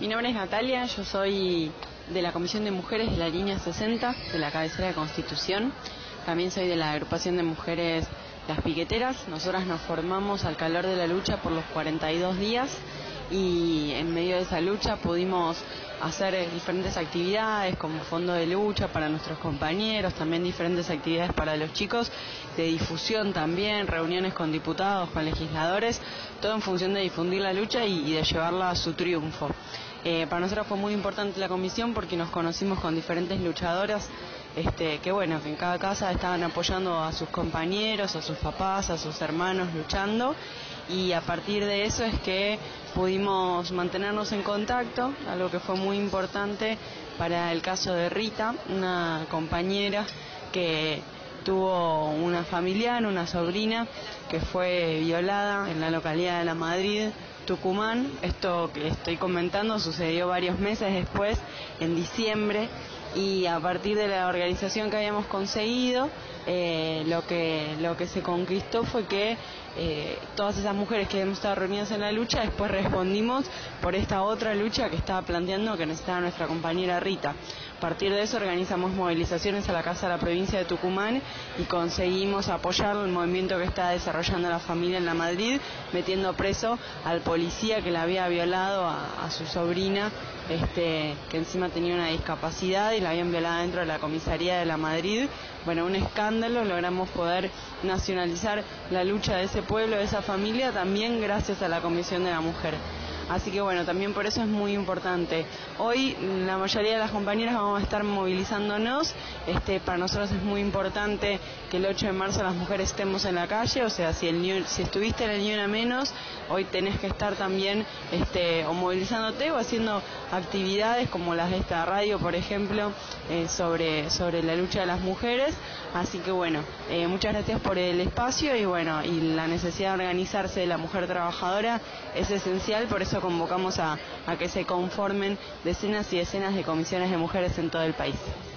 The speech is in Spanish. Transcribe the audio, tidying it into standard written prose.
Mi nombre es Natalia, yo soy de la Comisión de Mujeres de la Línea 60, de la cabecera de Constitución. También soy de la agrupación de mujeres Las Piqueteras. Nosotras nos formamos al calor de la lucha por los 42 días y en medio de esa lucha pudimos hacer diferentes actividades como fondo de lucha para nuestros compañeros, también diferentes actividades para los chicos, de difusión también, reuniones con diputados, con legisladores, todo en función de difundir la lucha y de llevarla a su triunfo. Para nosotros fue muy importante la comisión porque nos conocimos con diferentes luchadoras que bueno, que en cada casa estaban apoyando a sus compañeros, a sus papás, a sus hermanos luchando, y a partir de eso es que pudimos mantenernos en contacto, algo que fue muy importante para el caso de Rita, una compañera que tuvo una familiar, una sobrina, que fue violada en la localidad de La Madrid, Tucumán. Esto que estoy comentando sucedió varios meses después, en diciembre, y a partir de la organización que habíamos conseguido, lo que se conquistó fue que todas esas mujeres que hemos estado reunidas en la lucha, después respondimos por esta otra lucha que estaba planteando, que necesitaba nuestra compañera Rita. A partir de eso organizamos movilizaciones a la Casa de la Provincia de Tucumán y conseguimos apoyar el movimiento que está desarrollando la familia en La Madrid, metiendo preso al policía que la había violado a su sobrina, que encima tenía una discapacidad, y la habían violado dentro de la comisaría de La Madrid. Bueno, un escándalo. Logramos poder nacionalizar la lucha de ese pueblo, de esa familia, también gracias a la Comisión de la Mujer. Así que bueno, también por eso es muy importante. Hoy la mayoría de las compañeras vamos a estar movilizándonos. Para nosotros es muy importante que el 8 de marzo las mujeres estemos en la calle, o sea, si estuviste en el Ni Una Menos, hoy tenés que estar también o movilizándote o haciendo actividades como las de esta radio, por ejemplo, sobre la lucha de las mujeres. Así que bueno, muchas gracias por el espacio y bueno, y la necesidad de organizarse de la mujer trabajadora es esencial, por eso convocamos a que se conformen decenas y decenas de comisiones de mujeres en todo el país.